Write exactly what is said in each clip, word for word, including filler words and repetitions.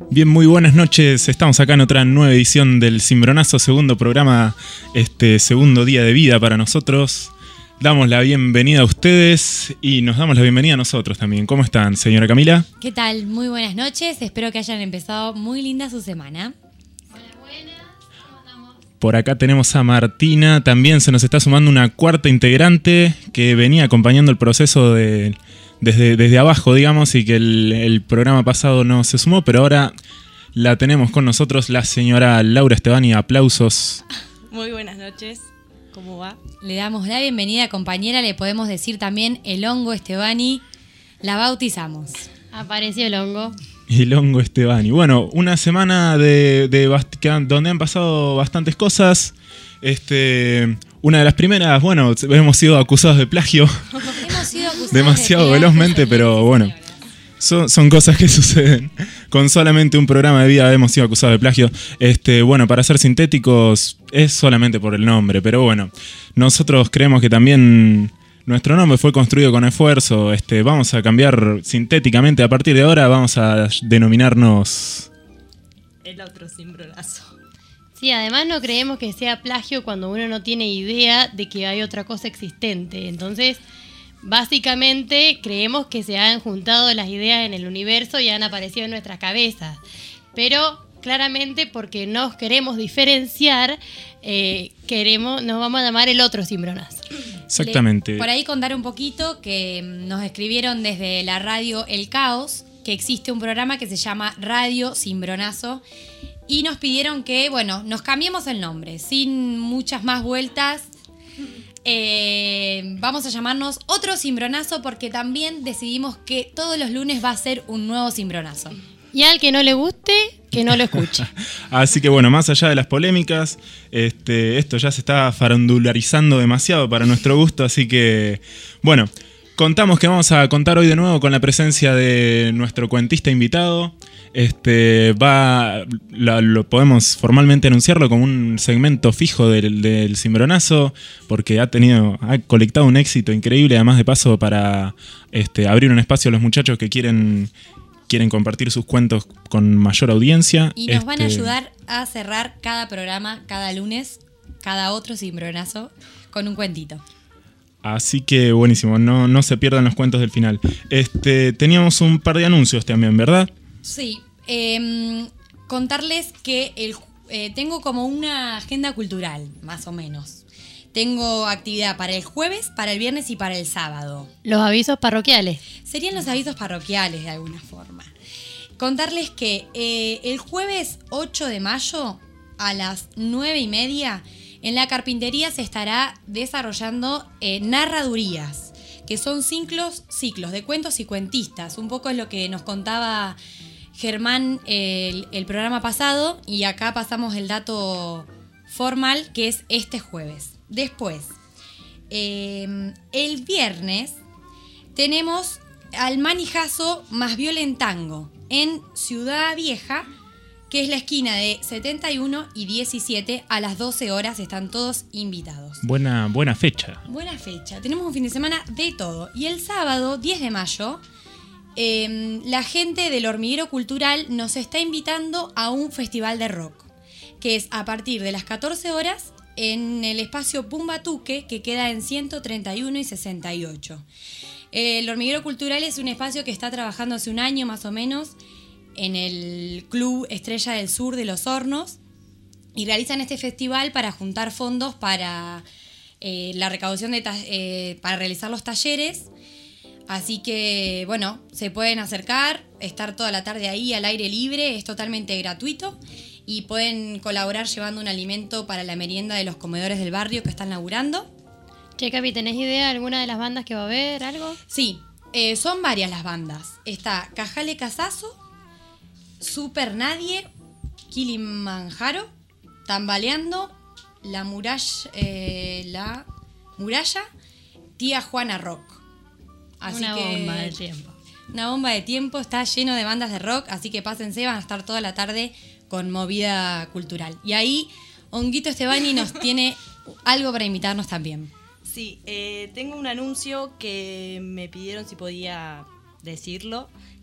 Bien, muy buenas noches. Estamos acá en otra nueva edición del Cimbronazo, segundo programa, este segundo día de vida para nosotros. Damos la bienvenida a ustedes y nos damos la bienvenida a nosotros también. ¿Cómo están, señora Camila? ¿Qué tal? Muy buenas noches. Espero que hayan empezado muy linda su semana. Buenas, buenas. ¿Cómo estamos? Por acá tenemos a Martina. También se nos está sumando una cuarta integrante que venía acompañando el proceso de... Desde, desde abajo, digamos, y que el, el programa pasado no se sumó, pero ahora la tenemos con nosotros, la señora Laura Estebani. Aplausos. Muy buenas noches. ¿Cómo va? Le damos la bienvenida, compañera. Le podemos decir también el hongo Estebani. La bautizamos. Apareció el hongo. El hongo Estebani. Bueno, una semana de, de bast- donde han pasado bastantes cosas. Este, una de las primeras, bueno, hemos sido acusados de plagio. Hemos sido acusados Demasiado de velozmente, pero bueno. Son, son cosas que suceden. Con solamente un programa de vida hemos sido acusados de plagio. Este, bueno, para ser sintéticos, es solamente por el nombre, pero bueno. Nosotros creemos que también nuestro nombre fue construido con esfuerzo. Este, vamos a cambiar sintéticamente. A partir de ahora vamos a denominarnos... El otro cimbronazo. Sí, además no creemos que sea plagio cuando uno no tiene idea de que hay otra cosa existente. Entonces, básicamente creemos que se han juntado las ideas en el universo y han aparecido en nuestras cabezas. Pero claramente porque nos queremos diferenciar, eh, queremos, nos vamos a llamar el otro cimbronazo. Exactamente. Le, por ahí contar un poquito que nos escribieron desde la radio El Caos, que existe un programa que se llama Radio Cimbronazo. Y nos pidieron que, bueno, nos cambiemos el nombre, sin muchas más vueltas. Eh, vamos a llamarnos Otro Cimbronazo porque también decidimos que todos los lunes va a ser un nuevo cimbronazo. Y al que no le guste, que no lo escuche. Así que bueno, más allá de las polémicas, este, esto ya se está farandularizando demasiado para nuestro gusto, así que bueno, contamos que vamos a contar hoy de nuevo con la presencia de nuestro cuentista invitado. Este va lo, lo podemos formalmente anunciarlo como un segmento fijo del, del Cimbronazo, porque ha tenido ha colectado un éxito increíble, además de paso para este, abrir un espacio a los muchachos que quieren quieren compartir sus cuentos con mayor audiencia. Y nos este, van a ayudar a cerrar cada programa, cada lunes, cada otro Cimbronazo con un cuentito. Así que buenísimo, no, no se pierdan los cuentos del final. Este, teníamos un par de anuncios también, ¿verdad? Sí, eh, contarles que el, eh, tengo como una agenda cultural, más o menos. Tengo actividad para el jueves, para el viernes y para el sábado. Los avisos parroquiales. Serían los avisos parroquiales de alguna forma. Contarles que eh, el jueves ocho de mayo a las nueve y media en la carpintería se estará desarrollando eh, narradurías, que son ciclos, ciclos de cuentos y cuentistas. Un poco es lo que nos contaba Germán el, el programa pasado y acá pasamos el dato formal que es este jueves. Después, eh, el viernes tenemos al Manijazo más Violentango en Ciudad Vieja, que es la esquina de setenta y uno y diecisiete a las doce horas. Están todos invitados. Buena, buena fecha. Buena fecha. Tenemos un fin de semana de todo. Y el sábado, diez de mayo, eh, la gente del Hormiguero Cultural nos está invitando a un festival de rock, que es a partir de las catorce horas en el espacio Pumbatuque, que queda en ciento treinta y uno y sesenta y ocho. El Hormiguero Cultural es un espacio que está trabajando hace un año más o menos en el Club Estrella del Sur de Los Hornos y realizan este festival para juntar fondos para eh, la recaudación de ta- eh, para realizar los talleres. Así que, bueno, se pueden acercar, estar toda la tarde ahí al aire libre, es totalmente gratuito y pueden colaborar llevando un alimento para la merienda de los comedores del barrio que están laburando. Che, Capi, ¿tenés idea de alguna de las bandas que va a haber? ¿Algo? Sí, eh, son varias las bandas. Está Cajale Casazo, Super Nadie, Kilimanjaro, Tambaleando, La Muralla, eh, La Muralla, Tía Juana Rock. Así Una que, bomba de tiempo. Una bomba de tiempo, está lleno de bandas de rock, así que pásense, van a estar toda la tarde con movida cultural. Y ahí Honguito Estebani nos tiene algo para invitarnos también. Sí, eh, tengo un anuncio que me pidieron si podía decirlo,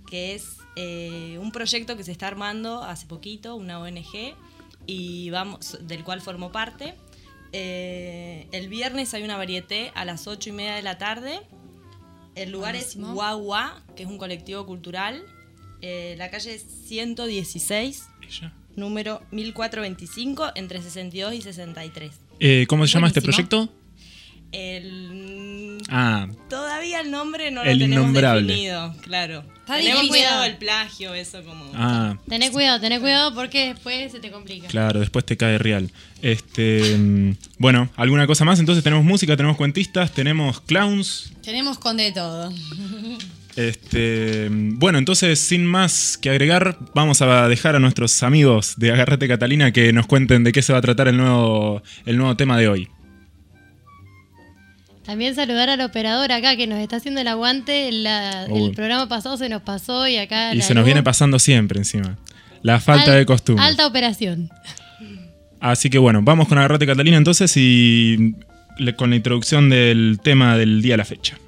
que es eh, un proyecto que se está armando hace poquito, una O N G, y vamos, del cual formo parte. Eh, el viernes hay una varieté a las ocho y media de la tarde. El lugar Buenísimo. es Guagua, que es un colectivo cultural. Eh, la calle ciento dieciséis, ¿Ella? número mil cuatrocientos veinticinco, entre sesenta y dos y sesenta y tres. Eh, ¿Cómo se llama este proyecto? El... Ah, Todavía el nombre no el lo tenemos innombrable. definido, claro. Está tenemos difícil. cuidado del plagio, eso como... Ah, Tené cuidado, tené cuidado porque después se te complica. claro, después te cae real. Este, mm, bueno, ¿alguna cosa más? Entonces tenemos música, tenemos cuentistas, tenemos clowns. Tenemos con de todo. Este, bueno, entonces sin más que agregar, vamos a dejar a nuestros amigos de Agarrate Catalina que nos cuenten de qué se va a tratar el nuevo, el nuevo tema de hoy. También saludar al operador acá que nos está haciendo el aguante. La, Uy. el programa pasado se nos pasó y acá... Y la se nos luz. viene pasando siempre encima. La falta Al- de costumbre. Alta operación. Así que bueno, vamos con Agarrate Catalina entonces y le- con la introducción del tema del día a la fecha.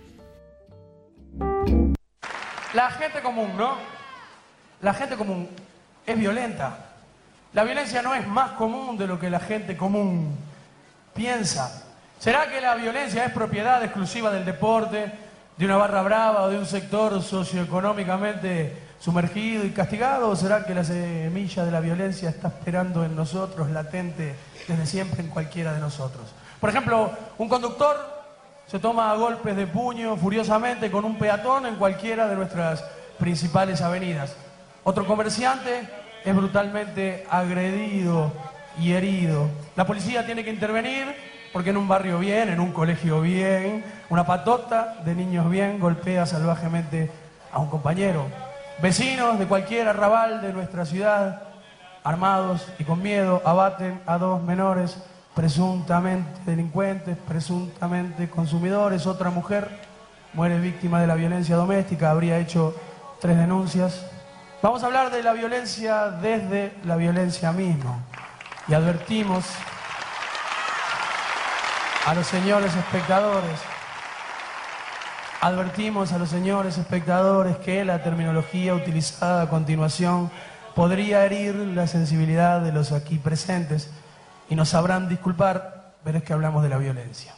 La gente común, ¿no? La gente común es violenta. La violencia no es más común de lo que la gente común piensa. ¿Será que la violencia es propiedad exclusiva del deporte, de una barra brava o de un sector socioeconómicamente sumergido y castigado? ¿O será que la semilla de la violencia está esperando en nosotros, latente desde siempre en cualquiera de nosotros? Por ejemplo, un conductor se toma a golpes de puño furiosamente con un peatón en cualquiera de nuestras principales avenidas. Otro comerciante es brutalmente agredido y herido. La policía tiene que intervenir porque en un barrio bien, en un colegio bien, una patota de niños bien golpea salvajemente a un compañero. Vecinos de cualquier arrabal de nuestra ciudad, armados y con miedo, abaten a dos menores presuntamente delincuentes, presuntamente consumidores. Otra mujer muere víctima de la violencia doméstica, habría hecho tres denuncias. Vamos a hablar de la violencia desde la violencia misma y advertimos a los señores espectadores, advertimos a los señores espectadores que la terminología utilizada a continuación podría herir la sensibilidad de los aquí presentes y nos sabrán disculpar, pero es que hablamos de la violencia.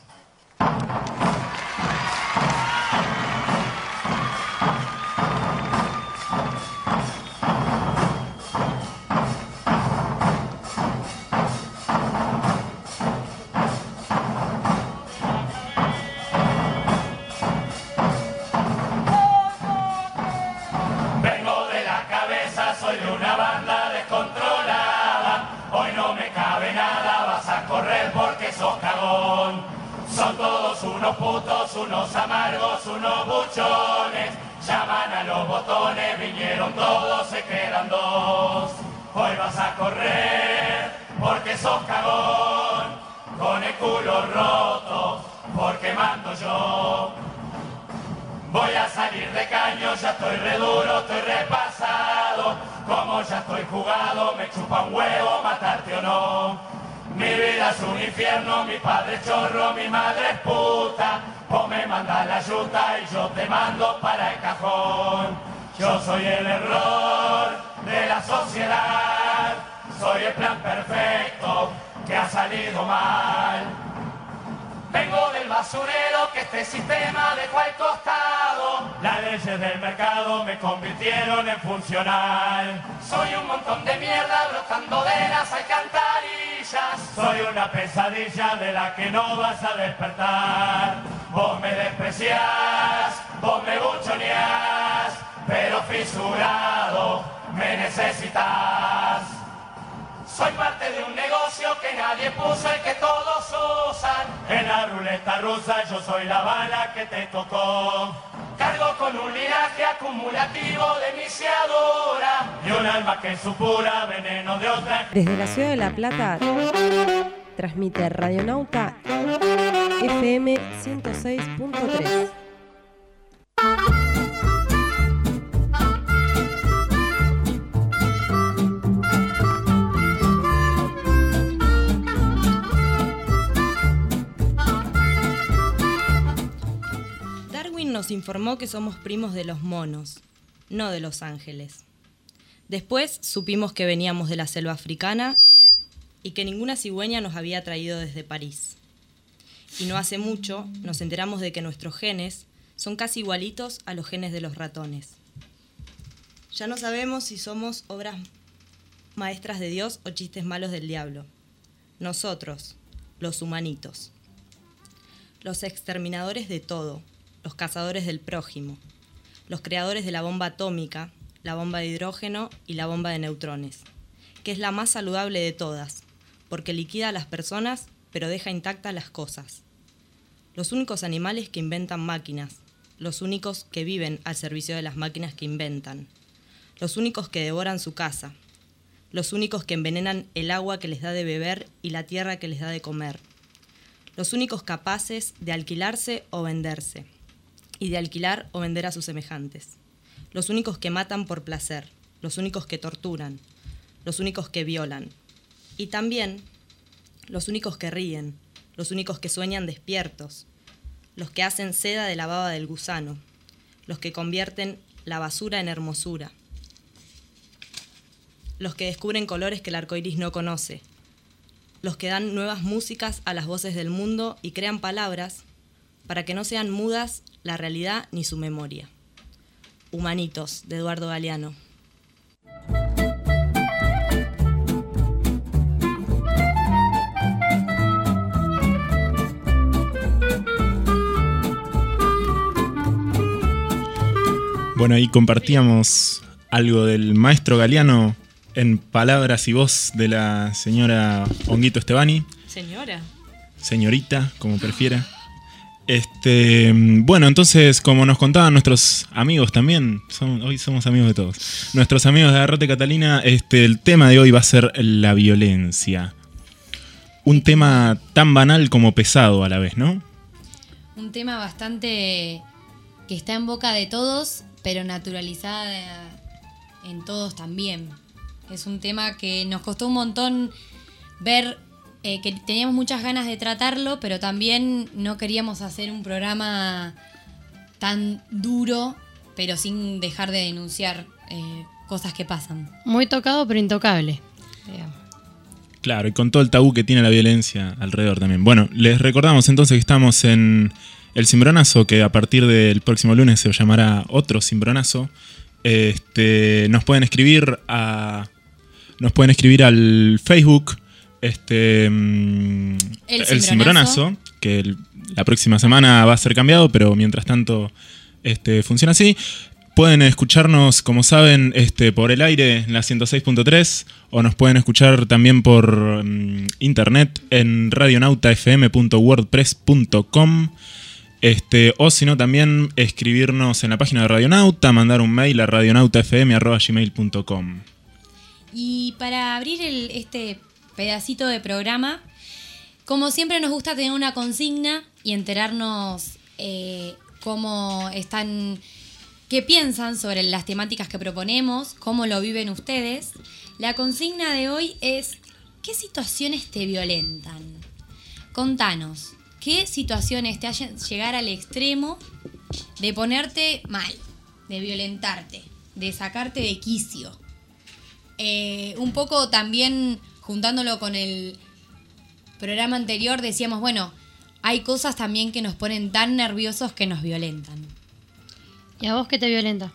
Vengo de la cabeza, soy de una banda descontrolada. Hoy no me cabe nada, vas a correr porque sos cagón. Son todos unos putos, unos amargos, unos buchones. Llaman a los botones, vinieron todos, se quedan dos. Hoy vas a correr porque sos cagón. Con el culo roto, porque mando yo. Voy a salir de caño, ya estoy re duro, estoy repasado. Como ya estoy jugado, me chupa un huevo matarte o no. Mi vida es un infierno, mi padre es chorro, mi madre es puta. Vos me mandas la yuta y yo te mando para el cajón. Yo soy el error de la sociedad, soy el plan perfecto que ha salido mal. Vengo del basurero que este sistema dejó al costado. Las leyes del mercado me convirtieron en funcional. Soy un montón de mierda brotando de las alcantarillas. Soy una pesadilla de la que no vas a despertar. Vos me despreciás, vos me buchoneás, pero fisurado me necesitas. Soy parte de un negocio que nadie puso y que todos usan. En la ruleta rusa yo soy la bala que te tocó. Cargo con un linaje acumulativo de viciadura y un alma que supura veneno de otra. Desde la ciudad de La Plata transmite Radionauta F M ciento seis punto tres. Darwin nos informó que somos primos de los monos. no de Los Ángeles. Después supimos que veníamos de la selva africana y que ninguna cigüeña nos había traído desde París. Y no hace mucho nos enteramos de que nuestros genes son casi igualitos a los genes de los ratones. Ya no sabemos si somos obras maestras de Dios o chistes malos del diablo. Nosotros, los humanitos. Los exterminadores de todo, los cazadores del prójimo, los creadores de la bomba atómica, la bomba de hidrógeno y la bomba de neutrones, que es la más saludable de todas, porque liquida a las personas pero deja intactas las cosas. Los únicos animales que inventan máquinas, los únicos que viven al servicio de las máquinas que inventan, los únicos que devoran su casa, los únicos que envenenan el agua que les da de beber y la tierra que les da de comer, los únicos capaces de alquilarse o venderse, y de alquilar o vender a sus semejantes, los únicos que matan por placer, los únicos que torturan, los únicos que violan, y también los únicos que ríen, los únicos que sueñan despiertos, los que hacen seda de la baba del gusano, los que convierten la basura en hermosura, los que descubren colores que el arco iris no conoce, los que dan nuevas músicas a las voces del mundo y crean palabras para que no sean mudas la realidad ni su memoria. Humanitos, de Eduardo Galeano. Bueno, ahí compartíamos algo del maestro Galeano en palabras y voz de la señora Honguito Estebani. Señora. Señorita, como prefiera. Este, bueno, entonces, como nos contaban nuestros amigos también, son, hoy somos amigos de todos, nuestros amigos de Agarrate Catalina, este, el tema de hoy va a ser la violencia. Un tema tan banal como pesado a la vez, ¿no? Un tema bastante que está en boca de todos, pero naturalizada en todos también. Es un tema que nos costó un montón ver, eh, que teníamos muchas ganas de tratarlo, pero también no queríamos hacer un programa tan duro, pero sin dejar de denunciar eh, cosas que pasan. Muy tocado, pero intocable, digamos. Claro, y con todo el tabú que tiene la violencia alrededor también. Bueno, les recordamos entonces que estamos en El Cimbronazo, que a partir del próximo lunes se llamará Otro Cimbronazo. Este, nos pueden escribir a nos pueden escribir al Facebook este El, el Cimbronazo, que el, la próxima semana va a ser cambiado, pero mientras tanto este, funciona así. Pueden escucharnos, como saben, este, por el aire en la ciento seis punto tres, o nos pueden escuchar también por um, internet en radionauta f m punto wordpress punto com. Este, o si no, también escribirnos en la página de Radionauta, mandar un mail a radionautafm arroba gmail punto com. Y para abrir el, este pedacito de programa, como siempre nos gusta tener una consigna y enterarnos eh, cómo están, qué piensan sobre las temáticas que proponemos, cómo lo viven ustedes. La consigna de hoy es: ¿qué situaciones te violentan? Contanos. ¿Qué situaciones te hacen llegar al extremo de ponerte mal, de violentarte, de sacarte de quicio? Eh, un poco también, juntándolo con el programa anterior, decíamos, bueno, hay cosas también que nos ponen tan nerviosos que nos violentan. ¿Y a vos qué te violenta?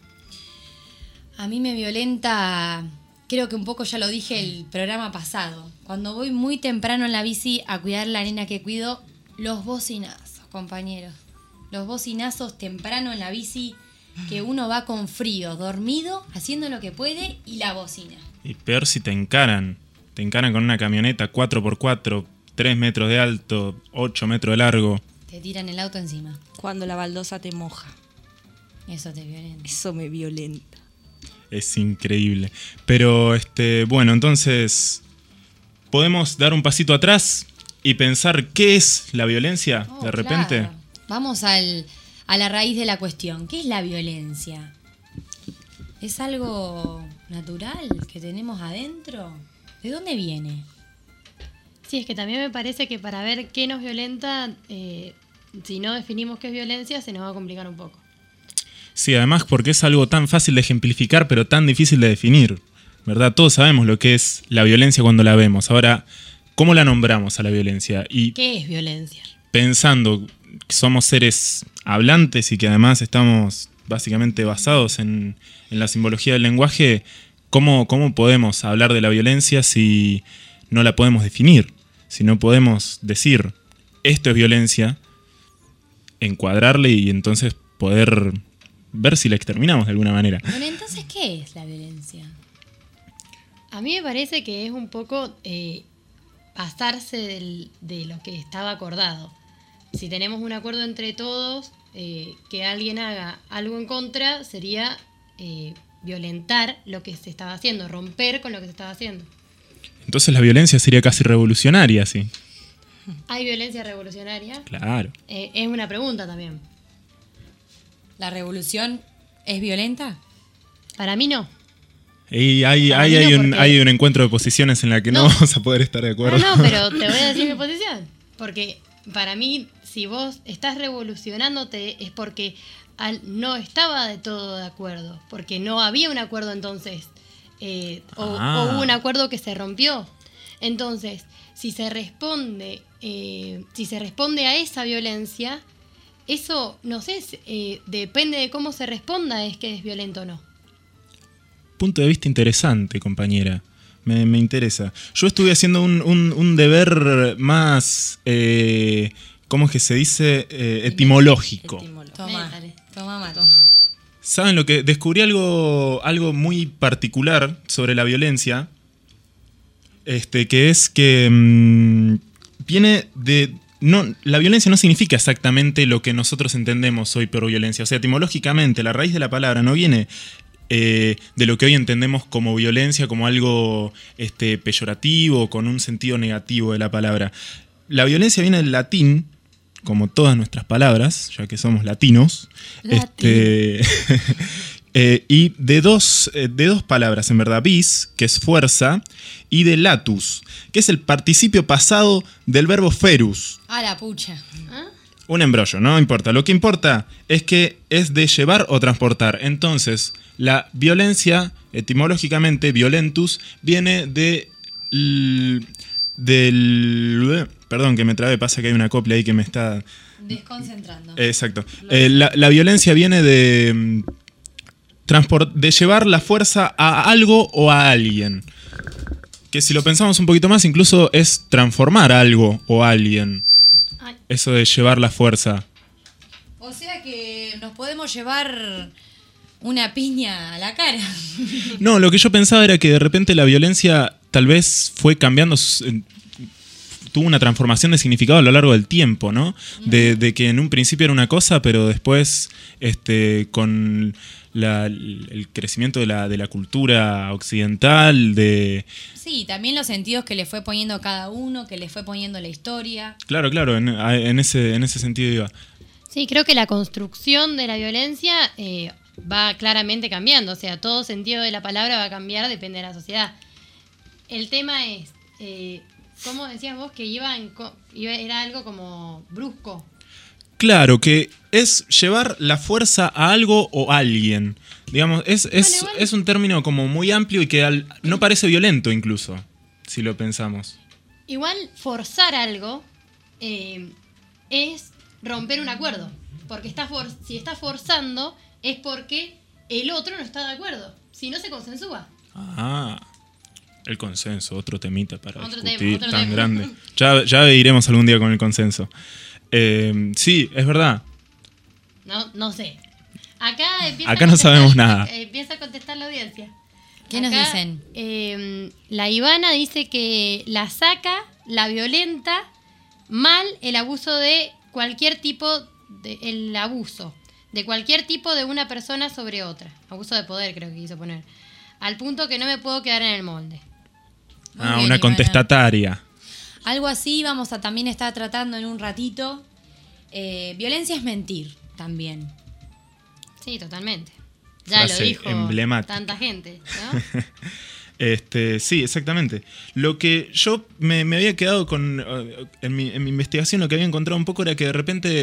A mí me violenta, creo que un poco ya lo dije el programa pasado, cuando voy muy temprano en la bici a cuidar a la nena que cuido. Los bocinazos, compañeros. Los bocinazos temprano en la bici, que uno va con frío, dormido, haciendo lo que puede, y la bocina. Y peor si te encaran. Te encaran con una camioneta cuatro por cuatro, tres metros de alto, ocho metros de largo. Te tiran el auto encima. Cuando la baldosa te moja. Eso te violenta. Eso me violenta. Es increíble. Pero, este, bueno, entonces, ¿podemos dar un pasito atrás y pensar qué es la violencia Oh, de repente? Claro. Vamos al, a la raíz de la cuestión. ¿Qué es la violencia? ¿Es algo natural que tenemos adentro? ¿De dónde viene? Sí, es que también me parece que para ver qué nos violenta, eh, si no definimos qué es violencia, se nos va a complicar un poco. Sí, además porque es algo tan fácil de ejemplificar, pero tan difícil de definir, ¿verdad? Todos sabemos lo que es la violencia cuando la vemos. Ahora, ¿cómo la nombramos a la violencia? Y ¿Qué es violencia? pensando que somos seres hablantes y que además estamos básicamente basados en, en la simbología del lenguaje, ¿cómo, ¿cómo podemos hablar de la violencia si no la podemos definir? Si no podemos decir, esto es violencia, encuadrarle y entonces poder ver si la exterminamos de alguna manera. Bueno, entonces, ¿qué es la violencia? A mí me parece que es un poco eh, pasarse del- de lo que estaba acordado. Si tenemos un acuerdo entre todos, eh, que alguien haga algo en contra, sería eh, violentar lo que se estaba haciendo, romper con lo que se estaba haciendo. Entonces la violencia sería casi revolucionaria, sí. ¿Hay violencia revolucionaria? Claro. Eh, es una pregunta también. ¿La revolución es violenta? Para mí no. Y hay, Para hay, mí no, hay, un, porque- hay un encuentro de posiciones en la que no, No. vamos a poder estar de acuerdo. No, no, pero te voy a decir mi posición. Porque para mí, si vos estás revolucionándote, es porque al- no estaba de todo de acuerdo. Porque no había un acuerdo entonces. eh, o, Ah. o hubo un acuerdo que se rompió. Entonces, si se responde, eh, si se responde a esa violencia, eso, no sé, es, eh, depende de cómo se responda, es que es violento o no. Punto de vista interesante, compañera. Me, me interesa. Yo estuve haciendo un, un- un deber más, eh, ¿cómo es que se dice? Eh, etimológico. Etimólogo. Toma, Métale. toma mate. ¿Saben lo que? Descubrí algo, algo muy particular sobre la violencia, este, que es que mm, viene de... No, la violencia no significa exactamente lo que nosotros entendemos hoy por violencia. O sea, etimológicamente, la raíz de la palabra no viene eh, de lo que hoy entendemos como violencia, como algo este, peyorativo, con un sentido negativo de la palabra. La violencia viene del latín, como todas nuestras palabras, ya que somos latinos. Este, eh, y de dos, eh, de dos palabras, en verdad, vis, que es fuerza, y de latus, que es el participio pasado del verbo ferus. Ah, la pucha. Un embrollo, no importa. Lo que importa es que es de llevar o transportar. Entonces, la violencia, etimológicamente, violentus, viene de... l- del... Perdón que me trabe, pasa que hay una copla ahí que me está... Desconcentrando. Exacto. Eh, la, la violencia viene de, mm, transport- de llevar la fuerza a algo o a alguien. Que si lo pensamos un poquito más, incluso es transformar algo o a alguien. Ay. Eso de llevar la fuerza. O sea que nos podemos llevar una piña a la cara. No, lo que yo pensaba era que de repente la violencia tal vez fue cambiando, su- en- tuvo una transformación de significado a lo largo del tiempo, ¿no? De, de que en un principio era una cosa, pero después, este, con la- el crecimiento de la, de la cultura occidental, de... Sí, también los sentidos que le fue poniendo cada uno, que le fue poniendo la historia. Claro, claro, en, a- en ese, en ese sentido iba. Sí, creo que la construcción de la violencia eh, va claramente cambiando. O sea, todo sentido de la palabra va a cambiar, depende de la sociedad. El tema es, eh, ¿cómo decías vos que iba en co- iba- era algo como brusco? Claro, que es llevar la fuerza a algo o a alguien. Digamos, es, es, Bueno, igual- es un término como muy amplio y que al- no parece violento incluso, si lo pensamos. Igual forzar algo eh, es romper un acuerdo. Porque está for- si está forzando es porque el otro no está de acuerdo. Si no se consensúa. Ah, el consenso, otro temita para Otro discutir tema, otro tan tema. grande. Ya, ya iremos algún día con el consenso. Eh, sí, es verdad. No, no sé. Acá empieza Acá a no contestar- sabemos nada. eh, Empieza a contestar la audiencia. ¿Qué nos Acá, dicen? eh, la Ivana dice que la saca, la violenta, mal el abuso de cualquier tipo, de, el abuso de cualquier tipo de una persona sobre otra. Abuso de poder creo que quiso poner. Al punto que no me puedo quedar en el molde. Muy Ah, bien, una Ivana. contestataria. Algo así vamos a también estar tratando en un ratito. Eh, violencia es mentir también. Sí, totalmente. Ya Frase lo dijo emblemática. tanta gente, ¿no? Este, sí, exactamente. Lo que yo me, me había quedado con. eh, En mi, en mi investigación, lo que había encontrado un poco era que de repente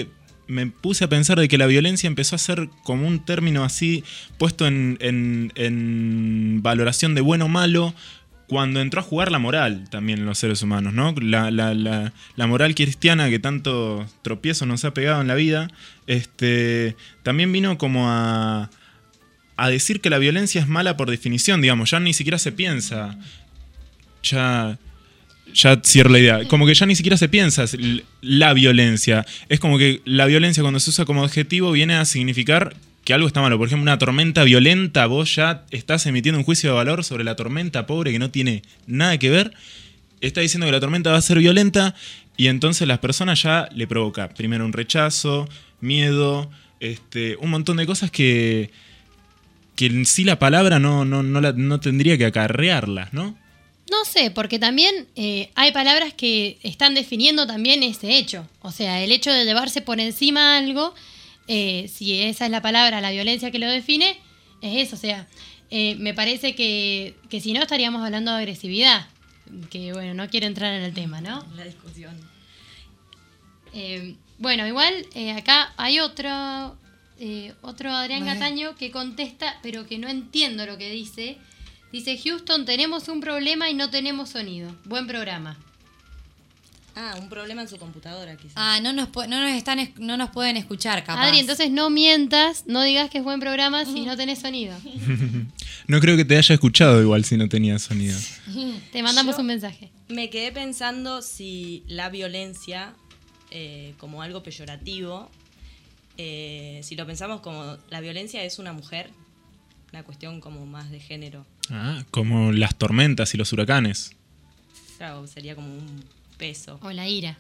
me puse a pensar de que la violencia empezó a ser como un término así puesto en, en, en valoración de bueno o malo cuando entró a jugar la moral también en los seres humanos, ¿no? La, la, la, la moral cristiana que tanto tropiezo nos ha pegado en la vida, este, también vino como a, a decir que la violencia es mala por definición, digamos, ya ni siquiera se piensa, ya... Ya cierro la idea. Como que ya ni siquiera se piensa la violencia. Es como que la violencia cuando se usa como adjetivo viene a significar que algo está malo. Por ejemplo, una tormenta violenta, vos ya estás emitiendo un juicio de valor sobre la tormenta pobre que no tiene nada que ver. Está diciendo que la tormenta va a ser violenta y entonces las personas ya le provoca primero un rechazo, miedo, este, un montón de cosas que, que en sí la palabra no, no, no, la, no tendría que acarrearlas, ¿no? No sé, porque también eh, hay palabras que están definiendo también ese hecho. O sea, el hecho de llevarse por encima algo, eh, si esa es la palabra, la violencia que lo define, es eso. O sea, eh, me parece que, que si no estaríamos hablando de agresividad. Que bueno, no quiero entrar en el tema, ¿no? La discusión. Eh, bueno, igual eh, acá hay otro, eh, otro Adrián Vale. Cataño que contesta, pero que no entiendo lo que dice. Dice, Houston, tenemos un problema y no tenemos sonido. Buen programa. Ah, un problema en su computadora, quizás. Ah, no nos, pu- no nos, están, es- no nos pueden escuchar, capaz. Adri, entonces no mientas, no digas que es buen programa si no tenés sonido. No creo que te haya escuchado igual si no tenía sonido. Te mandamos Yo- un mensaje. Me quedé pensando si la violencia, eh, como algo peyorativo, eh, si lo pensamos como la violencia es una mujer, una cuestión como más de género. Ah, como las tormentas y los huracanes. Claro, sería como un peso. O la ira.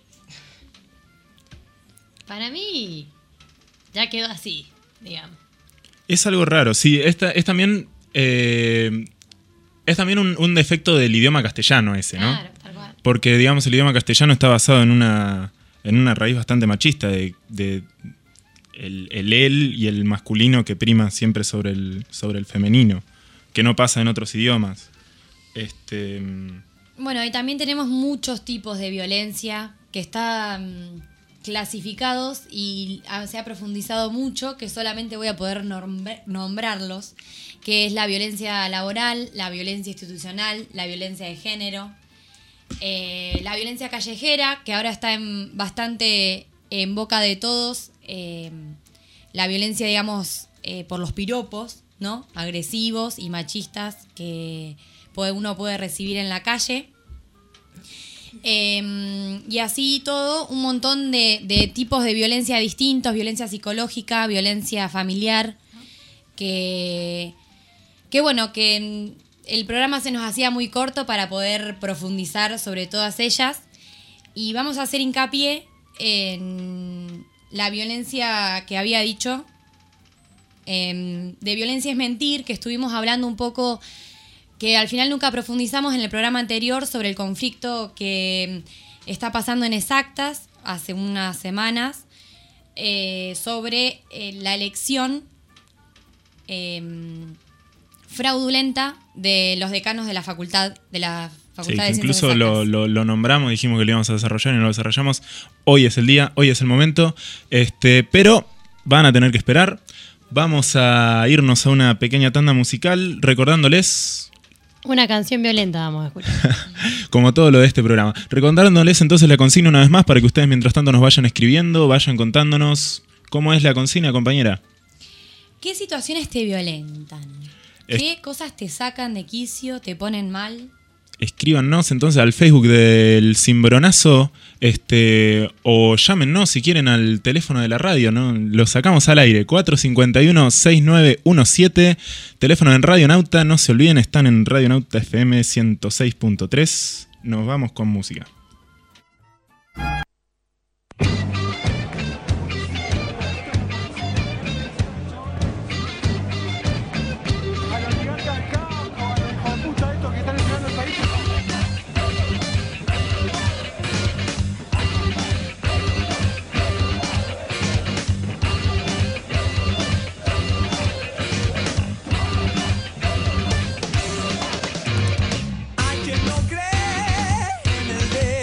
Para mí, ya quedó así, digamos. Es algo raro, sí. Esta, es también, eh, es también un, un defecto del idioma castellano ese, ¿no? Claro, tal cual. Porque, digamos, el idioma castellano está basado en una, en una raíz bastante machista de, de el, el él y el masculino que prima siempre sobre el, sobre el femenino, que no pasa en otros idiomas. Este, Bueno, y también tenemos muchos tipos de violencia que están clasificados y ah, se ha profundizado mucho, que solamente voy a poder nombre- nombrarlos, que es la violencia laboral, la violencia institucional, la violencia de género, eh, la violencia callejera, que ahora está en, bastante en boca de todos, eh, la violencia, digamos, eh, por los piropos, ¿no? Agresivos y machistas que puede- uno puede recibir en la calle. Eh, y así todo, un montón de, de tipos de violencia distintos, violencia psicológica, violencia familiar, que, que bueno, que el programa se nos hacía muy corto para poder profundizar sobre todas ellas. Y vamos a hacer hincapié en la violencia que había dicho, eh, de violencia es mentir, que estuvimos hablando un poco, que al final nunca profundizamos en el programa anterior sobre el conflicto que está pasando en Exactas hace unas semanas, eh, sobre eh, la elección eh, fraudulenta de los decanos de la facultad de la sí, Facultad que de Ciencias incluso lo, Exactas. lo, lo nombramos, dijimos que lo íbamos a desarrollar y no lo desarrollamos. Hoy es el día, hoy es el momento, este, pero van a tener que esperar. Vamos a irnos a una pequeña tanda musical recordándoles, Una canción violenta vamos a escuchar. como todo lo de este programa, recordándoles entonces la consigna una vez más para que ustedes mientras tanto nos vayan escribiendo, vayan contándonos cómo es la consigna, compañera. ¿Qué situaciones te violentan? Es- ¿Qué cosas te sacan de quicio, te ponen mal? Escríbanos entonces al Facebook del Cimbronazo, este, o llámenos si quieren al teléfono de la radio, ¿no? Lo sacamos al aire, cuatro cinco uno, seis nueve uno siete, teléfono en Radio Nauta, no se olviden, están en Radio Nauta F M ciento seis punto tres. Nos vamos con música. A los gigantes del campo, a los hijos de puta estos que están entregando el país. Hay quien no cree en el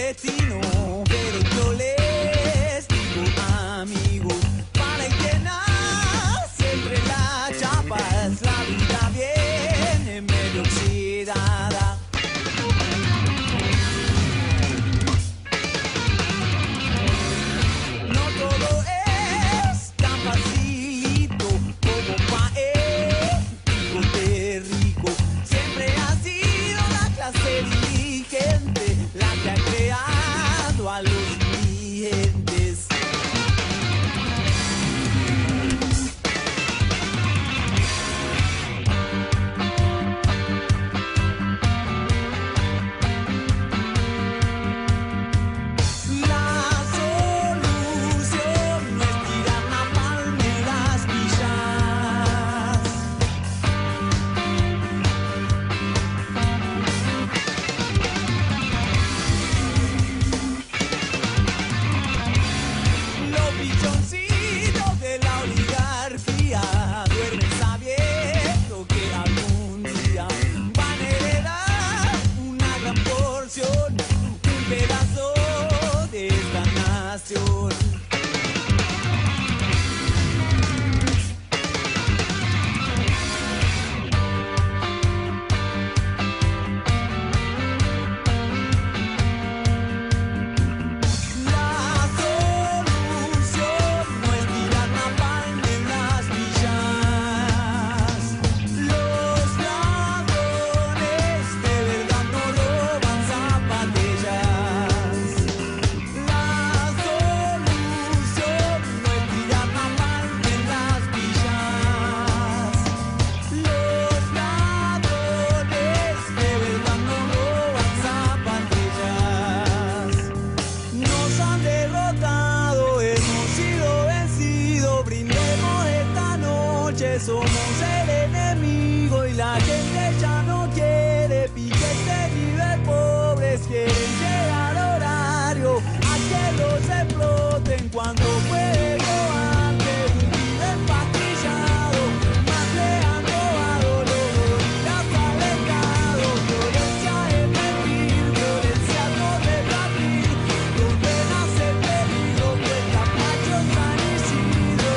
noche somos el enemigo y la gente ya no quiere piquete ni ver pobres, quieren llegar a horario a que los exploten cuando fuego antes viven pastillado, más le han robado los gorilas calentados. Violencia es mentir, violencia no repartir, donde nace el peligro, pues Capacho San Isidro.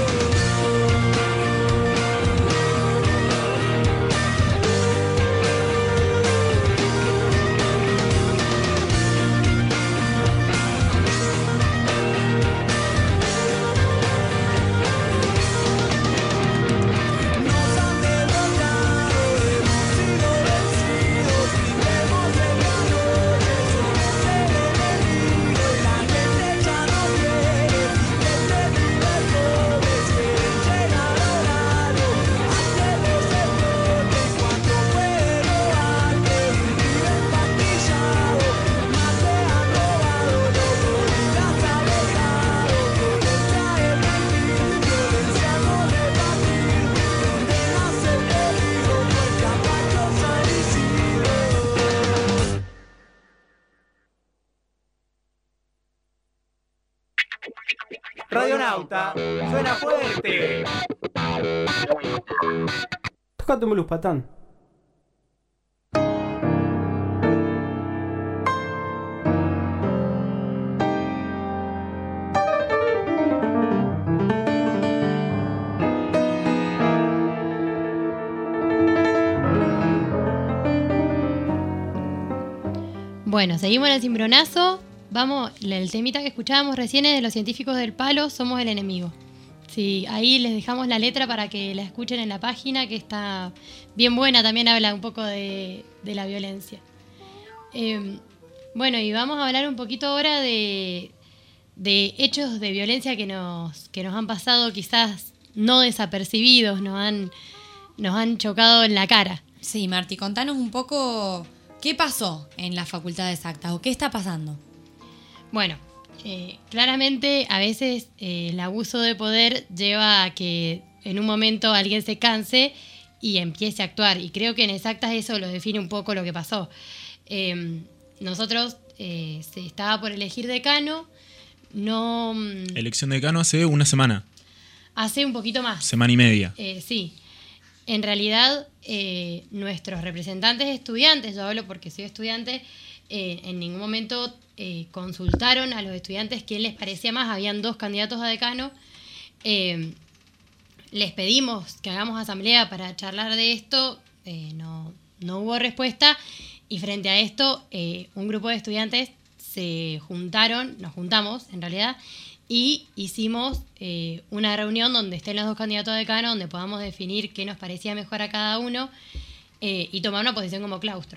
Nos han derrotado, hemos sido vencidos, vivemos en la noche, somos el enemigo y la gente ya no quiere piquete ni ver pobres, quieren llegar a horario a que los exploten cuando fuego antes viven pastillados, más le han robado los gorilas alejados. Violencia es mentir, violencia no repartir, donde nace el peligro, pues Capacho San Isidro. Radionauta, suena fuerte. Tócate un blues, patán. Bueno, seguimos en el cimbronazo. Vamos, el temita que escuchábamos recién es de los científicos del palo, somos el enemigo. Sí, ahí les dejamos la letra para que la escuchen en la página, que está bien buena, también habla un poco de, de la violencia. Eh, bueno, y vamos a hablar un poquito ahora de, de hechos de violencia que nos, que nos han pasado quizás no desapercibidos, nos han, nos han chocado en la cara. Sí, Marti, contanos un poco qué pasó en la Facultad de Exactas o qué está pasando. Bueno, eh, claramente a veces eh, el abuso de poder lleva a que en un momento alguien se canse y empiece a actuar. Y creo que en Exactas eso lo define un poco lo que pasó. Eh, nosotros eh, se estaba por elegir decano, no... Elección de decano hace una semana, Hace un poquito más. semana y media. Eh, sí. En realidad, eh, nuestros representantes estudiantes, yo hablo porque soy estudiante, eh, en ningún momento eh, consultaron a los estudiantes qué les parecía más. Habían dos candidatos a decano. Eh, les pedimos que hagamos asamblea para charlar de esto. Eh, no, no hubo respuesta. Y frente a esto, eh, un grupo de estudiantes se juntaron, nos juntamos en realidad, y hicimos eh, una reunión donde estén los dos candidatos a decano, donde podamos definir qué nos parecía mejor a cada uno eh, y tomar una posición como claustro.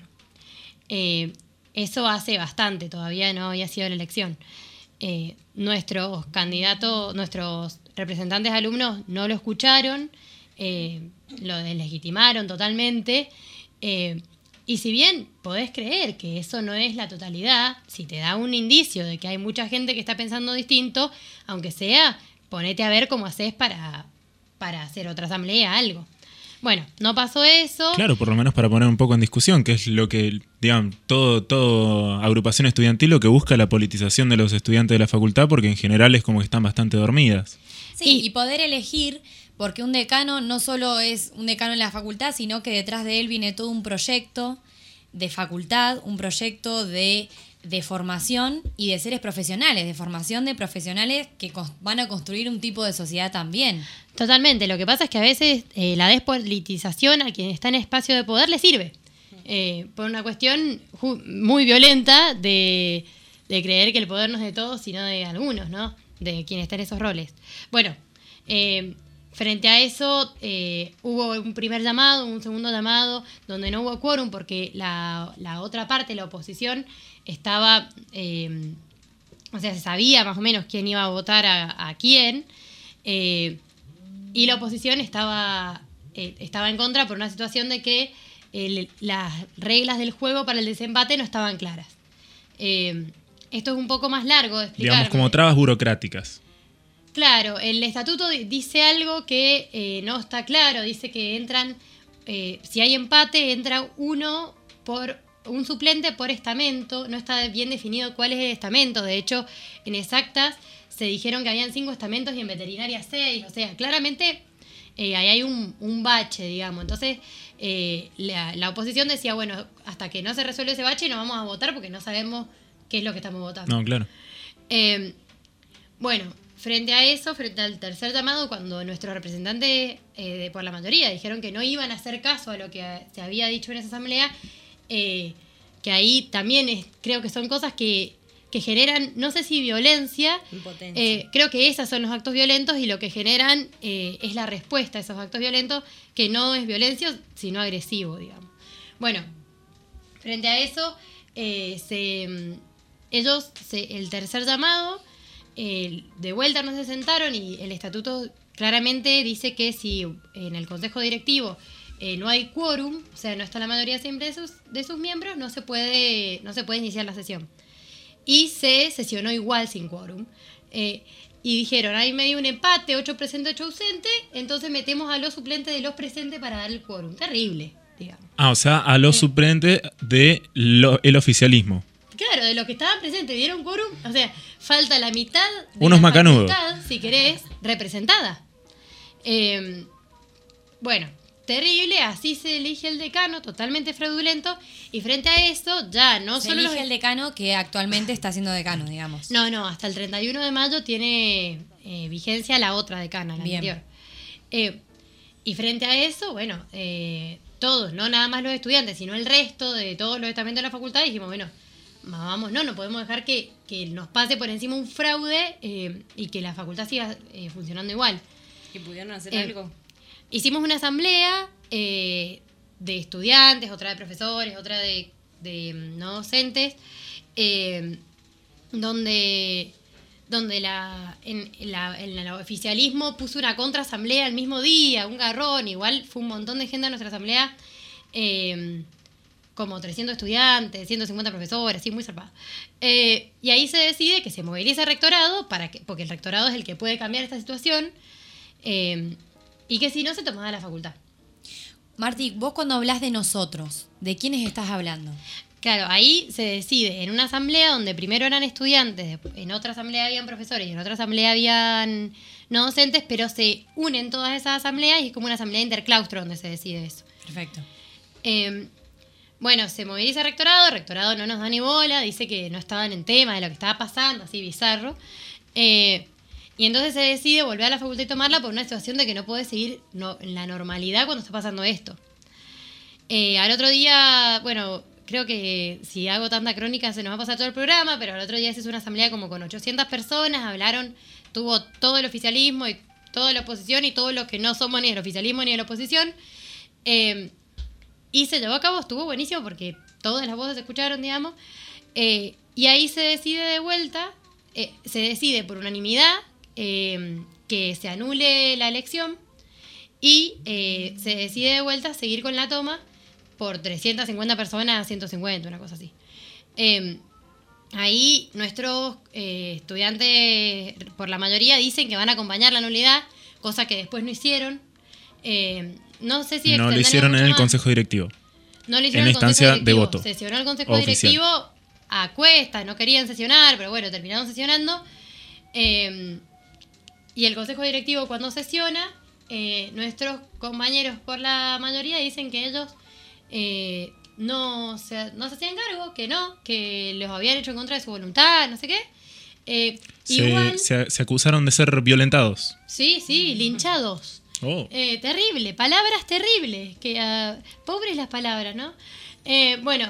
Eh, eso hace bastante, todavía no había sido la elección. Eh, nuestros candidatos, nuestros representantes alumnos no lo escucharon, eh, lo deslegitimaron totalmente. Eh, y si bien podés creer que eso no es la totalidad, si te da un indicio de que hay mucha gente que está pensando distinto, aunque sea, ponete a ver cómo haces para, para hacer otra asamblea, algo. Bueno, no pasó eso. Claro, por lo menos para poner un poco en discusión, que es lo que, digamos, todo, todo agrupación estudiantil lo que busca la politización de los estudiantes de la facultad, porque en general es como que están bastante dormidas. Sí, y poder elegir, porque un decano no solo es un decano en la facultad, sino que detrás de él viene todo un proyecto de facultad, un proyecto de, de formación y de seres profesionales, de formación de profesionales que cos- van a construir un tipo de sociedad también. Totalmente. Lo que pasa es que a veces eh, la despolitización a quien está en espacio de poder le sirve. Eh, por una cuestión ju- muy violenta de, de creer que el poder no es de todos, sino de algunos, ¿no? De quienes están en esos roles. Bueno, eh, frente a eso eh, hubo un primer llamado, un segundo llamado, donde no hubo quórum porque la, la otra parte, la oposición, estaba... Eh, o sea, se sabía más o menos quién iba a votar a, a quién. Eh, Y la oposición estaba, eh, estaba en contra por una situación de que el, las reglas del juego para el desempate no estaban claras. Eh, esto es un poco más largo de explicar. Digamos, como trabas burocráticas. Claro, el estatuto di- dice algo que eh, no está claro. Dice que entran, eh, si hay empate, entra uno por un suplente por estamento. No está bien definido cuál es el estamento. De hecho, en exactas se dijeron que habían cinco estamentos y en veterinaria seis. O sea, claramente eh, ahí hay un, un bache, digamos. Entonces, eh, la, la oposición decía, bueno, hasta que no se resuelva ese bache no vamos a votar porque no sabemos qué es lo que estamos votando. No, claro. Eh, bueno, frente a eso, frente al tercer llamado, cuando nuestros representantes eh, de, por la mayoría dijeron que no iban a hacer caso a lo que eh, se había dicho en esa asamblea, eh, que ahí también es, creo que son cosas que, que generan, no sé si violencia, Impotencia. eh, creo que esos son los actos violentos y lo que generan eh, es la respuesta a esos actos violentos, que no es violencia, sino agresivo, digamos. Bueno, frente a eso, eh, se, ellos, se, el tercer llamado, eh, de vuelta no se sentaron y el estatuto claramente dice que si en el consejo directivo eh, no hay quórum, o sea, no está la mayoría siempre de sus, de sus miembros, no se puede, no se puede iniciar la sesión. Y se sesionó igual sin quórum. Eh, y dijeron, hay medio un empate, ocho presentes, ocho ausentes, entonces metemos a los suplentes de los presentes para dar el quórum. Terrible, digamos. Ah, o sea, a los Sí. suplentes del oficialismo. Claro, de los que estaban presentes dieron quórum, o sea, falta la mitad de Unos la macanudos. facultad, si querés, representada. Eh, bueno, terrible, así se elige el decano, totalmente fraudulento, y frente a eso, ya no Se solo elige los... el decano que actualmente está siendo decano, digamos. No, no, hasta el treinta y uno de mayo tiene eh, vigencia la otra decana, la Bien. anterior. Eh, y frente a eso, bueno, eh, todos, no nada más los estudiantes, sino el resto de todos los estamentos de la facultad, dijimos, bueno, vamos, no, no podemos dejar que, que nos pase por encima un fraude eh, y que la facultad siga eh, funcionando igual. ¿Y pudieron hacer Eh, algo? Hicimos una asamblea eh, de estudiantes, otra de profesores, otra de, de mm, no docentes, eh, donde, donde la, en, la, en el oficialismo puso una contraasamblea el mismo día, un garrón, igual fue un montón de gente a nuestra asamblea, eh, como trescientos estudiantes, ciento cincuenta profesores, así muy zarpado. Eh, y ahí se decide que se moviliza el rectorado, para que, porque el rectorado es el que puede cambiar esta situación, eh, y que si no se tomaba la facultad. Marti, vos cuando hablas de nosotros, ¿de quiénes estás hablando? Claro, ahí se decide en una asamblea donde primero eran estudiantes, en otra asamblea habían profesores y en otra asamblea habían no docentes, pero se unen todas esas asambleas y es como una asamblea interclaustro donde se decide eso. Perfecto. Eh, bueno, se moviliza el rectorado, el rectorado no nos da ni bola, dice que no estaban en tema de lo que estaba pasando, así bizarro. Eh, y entonces se decide volver a la facultad y tomarla por una situación de que no puede seguir no, en la normalidad cuando está pasando esto. Eh, al otro día, bueno, creo que si hago tanta crónica se nos va a pasar todo el programa, pero al otro día se hizo una asamblea como con ochocientas personas, hablaron, tuvo todo el oficialismo y toda la oposición y todos los que no somos ni del oficialismo ni de la oposición. Eh, y se llevó a cabo, estuvo buenísimo porque todas las voces se escucharon, digamos. Eh, y ahí se decide de vuelta, eh, se decide por unanimidad eh, que se anule la elección y eh, se decide de vuelta seguir con la toma por trescientas cincuenta personas a ciento cincuenta, una cosa así. Eh, ahí nuestros eh, estudiantes, por la mayoría, dicen que van a acompañar la nulidad, cosa que después no hicieron. Eh, no sé si No lo extenderlo hicieron en mucho el más. consejo directivo. No lo hicieron en el consejo instancia de directivo. voto. Sesionó el consejo Oficial. directivo a cuestas, no querían sesionar, pero bueno, terminaron sesionando. Eh, y el consejo directivo cuando sesiona, eh, nuestros compañeros por la mayoría dicen que ellos eh, no, se, no se hacían cargo, que no, que los habían hecho en contra de su voluntad, no sé qué. Eh, Se, igual, se- se acusaron de ser violentados. sí, sí, linchados. Oh. Eh, terrible, palabras terribles. Que, ah, pobres las palabras, ¿no? Eh, bueno,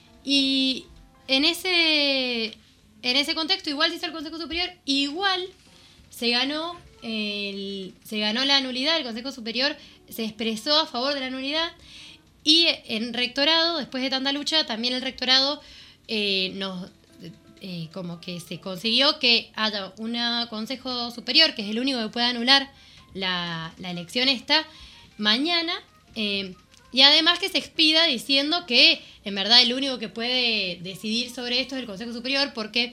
y en ese, en ese contexto igual se hizo el Consejo Superior, igual se ganó, el, se ganó la nulidad, el Consejo Superior se expresó a favor de la nulidad y en rectorado, después de tanta lucha, también el rectorado eh, nos... Eh, como que se consiguió que haya un Consejo Superior, que es el único que puede anular la, la elección esta, mañana, eh, y además que se expida diciendo que en verdad el único que puede decidir sobre esto es el Consejo Superior, porque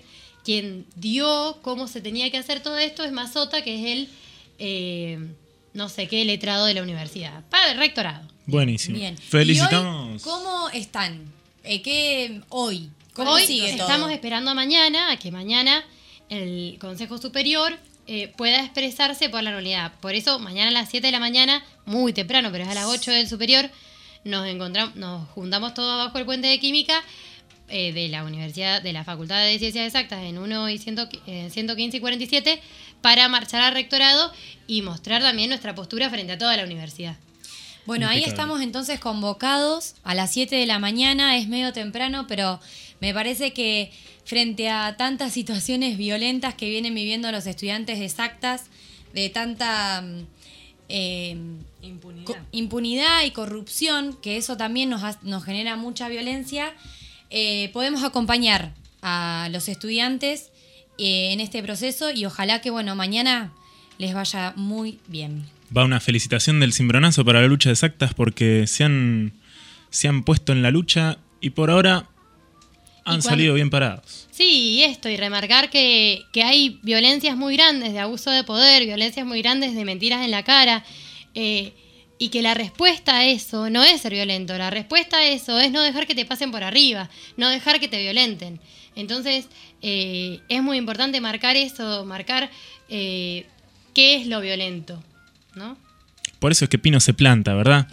quien dio cómo se tenía que hacer todo esto es Mazota, que es el, eh, no sé qué, letrado de la universidad. Para el rectorado. Buenísimo. Bien. Felicitamos. ¿Y hoy cómo están? Eh, ¿Qué hoy? ¿Cómo Hoy sigue todo? estamos esperando a mañana, a que mañana el Consejo Superior eh, pueda expresarse por la nulidad. Por eso, mañana a las siete de la mañana, muy temprano, pero es a las ocho del Superior, nos encontramos, nos juntamos todos abajo del puente de Química eh, de la Universidad, de la Facultad de Ciencias Exactas en uno y ciento quince y cuarenta y siete para marchar al rectorado y mostrar también nuestra postura frente a toda la universidad. Bueno, ahí Impecable. estamos entonces convocados a las siete de la mañana, es medio temprano, pero me parece que frente a tantas situaciones violentas que vienen viviendo los estudiantes de exactas, de tanta mm, eh, Impunidad. co- impunidad y corrupción, que eso también nos, ha- nos genera mucha violencia, eh, podemos acompañar a los estudiantes eh, en este proceso y ojalá que bueno mañana les vaya muy bien. Va una felicitación del cimbronazo para la lucha de exactas porque se han, se han puesto en la lucha y por ahora han cuan- salido bien parados. Sí, y esto, y remarcar que, que hay violencias muy grandes de abuso de poder, violencias muy grandes de mentiras en la cara, eh, y que la respuesta a eso no es ser violento, la respuesta a eso es no dejar que te pasen por arriba, no dejar que te violenten. Entonces, eh, es muy importante marcar eso, marcar eh, qué es lo violento, ¿no? Por eso es que Pino se planta, ¿verdad?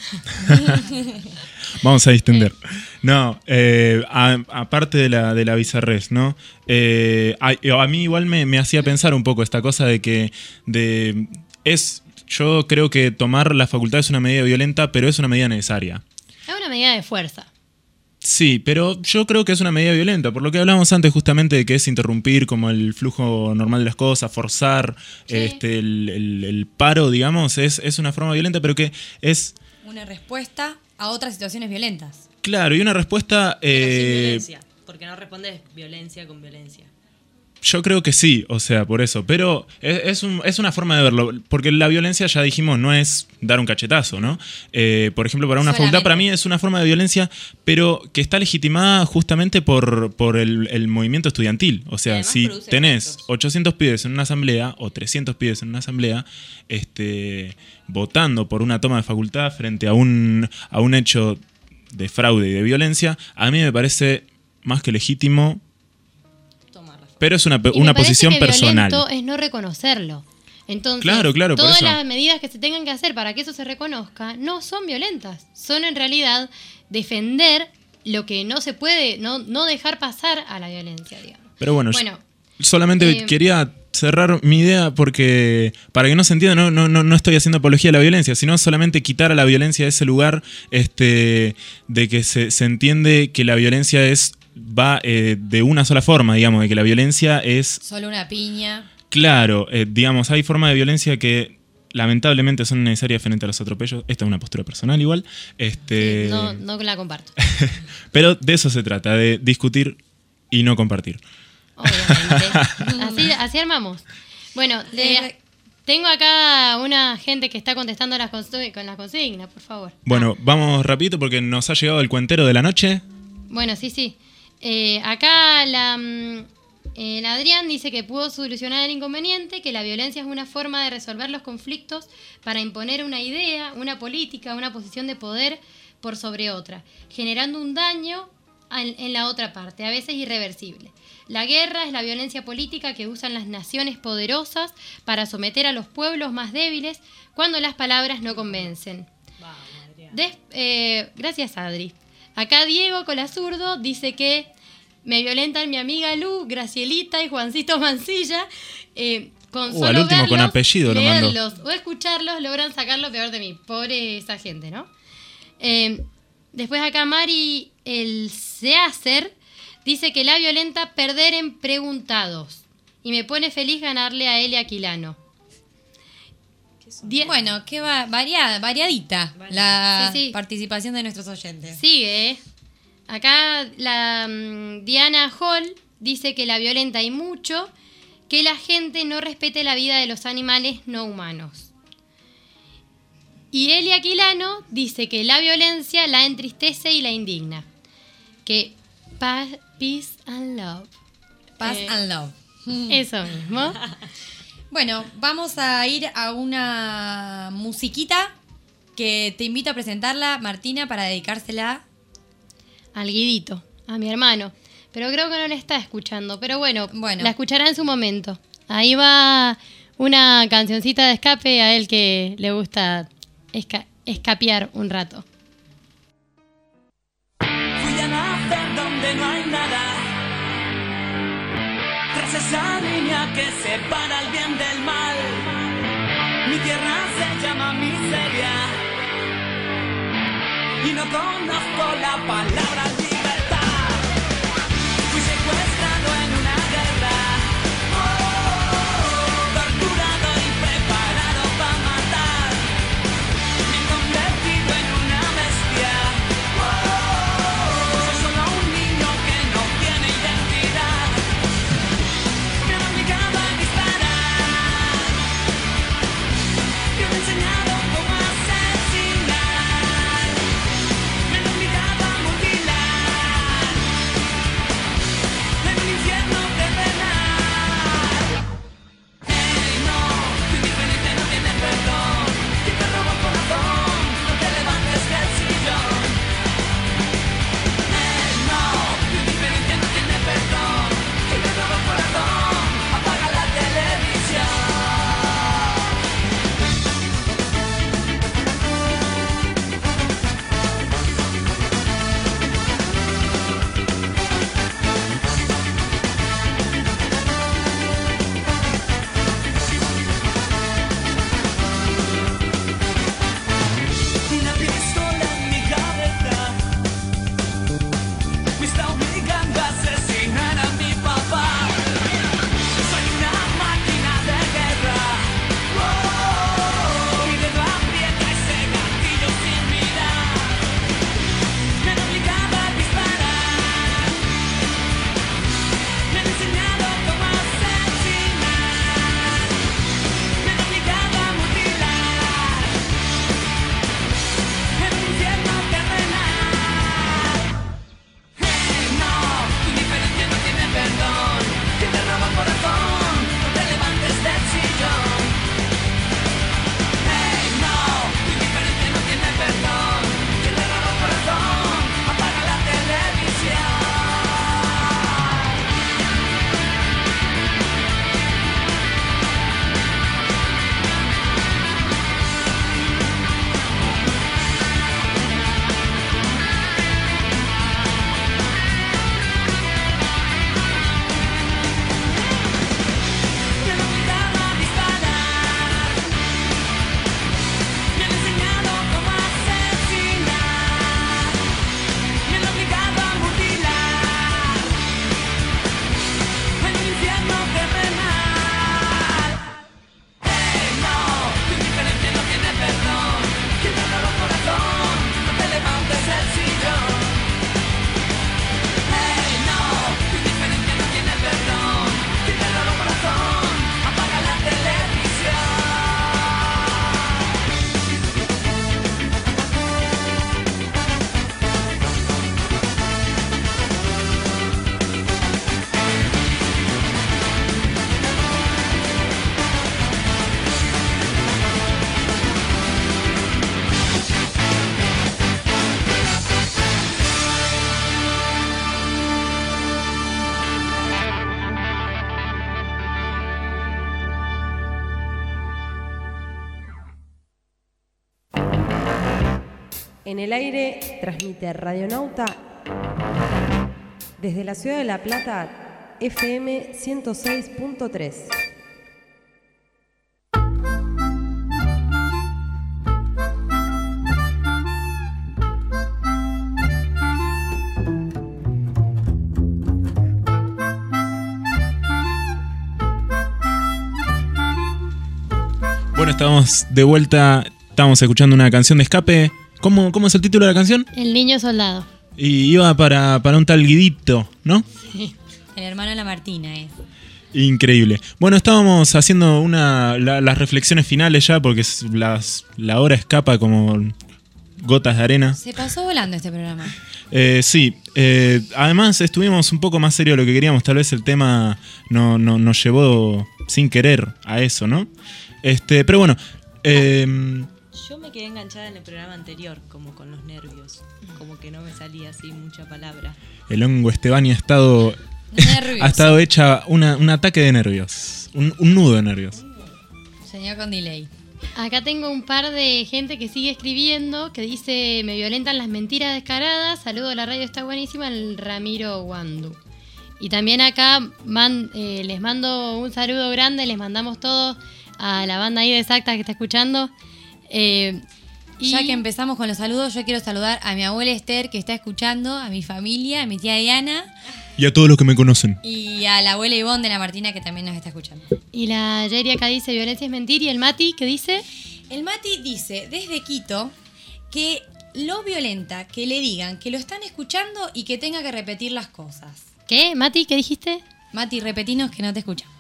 Vamos a distender. No, eh, a- aparte de la, de la bizarrés, ¿no? Eh, a, a mí igual me, me hacía pensar un poco esta cosa de que de, es, yo creo que tomar la facultad es una medida violenta, pero es una medida necesaria. Es una medida de fuerza. Sí, pero yo creo que es una medida violenta, por lo que hablábamos antes justamente de que es interrumpir como el flujo normal de las cosas, forzar Sí. este, el, el- el paro, digamos, es, es una forma violenta, pero que es, Una respuesta a otras situaciones violentas. claro, y una respuesta... Pero sin eh, violencia, porque no respondes violencia con violencia. Yo creo que sí, o sea, por eso. Pero es, es, un- es una forma de verlo. Porque la violencia, ya dijimos, no es dar un cachetazo, ¿no? Eh, por ejemplo, para una Solamente. facultad, para mí es una forma de violencia, pero que está legitimada justamente por, por el, el movimiento estudiantil. O sea, además si produce tenés efectos. ochocientos pibes en una asamblea o trescientos pibes en una asamblea, este, votando por una toma de facultad frente a un, a un hecho de fraude y de violencia, a mí me parece más que legítimo. Tomar la Pero es una, Y me una parece posición que personal. violento es no reconocerlo. Entonces, Claro, claro, por todas eso. las medidas que se tengan que hacer para que eso se reconozca no son violentas. Son en realidad defender lo que no se puede, no, no dejar pasar a la violencia, digamos. Pero bueno, yo Bueno, solamente eh, quería cerrar mi idea porque, para que no se entienda, no, no, no, no estoy haciendo apología de la violencia, sino solamente quitar a la violencia de ese lugar, este, de que se, se entiende que la violencia es va eh, de una sola forma, digamos, de que la violencia es, Solo una piña. claro, eh, digamos, hay formas de violencia que lamentablemente son necesarias frente a los atropellos. Esta es una postura personal igual, este, no, no la comparto. pero de eso se trata, de discutir y no compartir. Obviamente. así, así armamos. Bueno, Le- eh, tengo acá una gente que está contestando las consu- con las consignas, por favor. Bueno, vamos rapidito porque nos ha llegado el cuentero de la noche. Bueno, sí, sí. Eh, acá la, mm, el Adrián dice que pudo solucionar el inconveniente, que la violencia es una forma de resolver los conflictos para imponer una idea, una política, una posición de poder por sobre otra, generando un daño en, en la otra parte, a veces irreversible. La guerra es la violencia política que usan las naciones poderosas para someter a los pueblos más débiles cuando las palabras no convencen. Des- eh, gracias, Adri. Acá Diego Colazurdo dice que me violentan mi amiga Lu, Gracielita y Juancito Mancilla. Eh, con Uh, solo al último con verlos, apellido lo mandó. leerlos o escucharlos logran sacar lo peor de mí. Pobre esa gente, ¿no? Eh, después acá Mari el Seacer dice que la violenta perder en preguntados. Y me pone feliz ganarle a Elia Aquilano. Die- Bueno, qué va, variada, variadita la Sí, sí. participación de nuestros oyentes. Sigue. ¿eh? Acá la mm, Diana Hall dice que la violenta y mucho, que la gente no respete la vida de los animales no humanos. Y Elia Aquilano dice que la violencia la entristece y la indigna. Que pa- peace and love. Paz Eh, and love. Eso mismo. Bueno, vamos a ir a una musiquita que te invito a presentarla, Martina, para dedicársela al Guidito, a mi hermano. Pero creo que no le está escuchando. Pero bueno, Bueno. la escuchará en su momento. Ahí va una cancioncita de escape a él que le gusta esca- escapear un rato. Fui a nacer donde no hay nada, tras esa línea que separa el bien del mal. Mi tierra se llama miseria y no conozco la palabra libertad. Fui secuestrado en una guerra, torturado y preparado para matar. Me he convertido en una bestia. Soy solo un niño que no tiene identidad. Me han obligado a disparar. Me han enseñado cómo asesinar. Me han obligado a mutilar. En un infierno terrenal. Hey, no, tu indiferencia no tiene perdón. Si te robo el corazón, no te levantes del sillón. Hey, no, tu indiferencia no tiene perdón. Si te robo el corazón, apaga la televisión. Una pistola en mi cabeza me está obligando a asesinar a mi papá. Soy una máquina de guerra. Mi dedo aprieta ese gatillo sin mirar. Me han obligado a disparar. Me han enseñado cómo asesinar. Me han obligado a mutilar. En un infierno terrenal. Hey, no, tu indiferencia no tiene perdón. Si te roba el corazón, no te levantes del sillón. Hey, no, tu indiferencia no tiene perdón. Si te roba el corazón, apaga la televisión. Me han obligado a disparar. Me han enseñado cómo asesinar. Me han obligado a mutilar. En un infierno terrenal. Hey, no, tu indiferencia no tiene perdón. Si te roba el corazón, no te levantes del sillón. Hey, no, tu indiferencia no tiene perdón. Si te roba el corazón, apaga la televisión. En el aire transmite Radionauta desde la ciudad de La Plata, F M ciento seis punto tres. Bueno, estamos de vuelta. Estamos escuchando una canción de escape. ¿Cómo, cómo es el título de la canción? El niño soldado. Y iba para, para un tal Guidito, ¿no? El hermano de la Martina es. Increíble. Bueno, estábamos haciendo una la- las reflexiones finales ya porque es- las- la hora escapa como Gotas de Arena. Se pasó volando este programa. Eh, sí, eh, además estuvimos un poco más serios de lo que queríamos. Tal vez el tema no, no, nos llevó sin querer a eso, ¿no? Este, pero bueno. Eh, Yo me quedé enganchada en el programa anterior, como con los nervios. Como que no me salía así mucha palabra. el hongo Estebani ha estado. Nervioso. ha estado hecha una, un ataque de nervios. Un, un nudo de nervios. Señor con delay. Acá tengo un par de gente que sigue escribiendo, que dice, me violentan las mentiras descaradas, saludo a la radio, está buenísima, el Ramiro Wandu. Y también acá man, eh, les mando un saludo grande, les mandamos todos a la banda ahí de Exacta que está escuchando. Eh, y Ya que empezamos con los saludos, yo quiero saludar a mi abuela Esther, que está escuchando, a mi familia, a mi tía Diana Y a todos los que me conocen. y a la abuela Ivonne de la Martina, que también nos está escuchando. Y la Yeri acá dice, violencia es mentir, y el Mati, ¿qué dice? El Mati dice desde Quito que lo violenta que le digan que lo están escuchando y que tenga que repetir las cosas. ¿Qué? Mati, ¿qué dijiste? Mati, repetinos que no te escuchamos.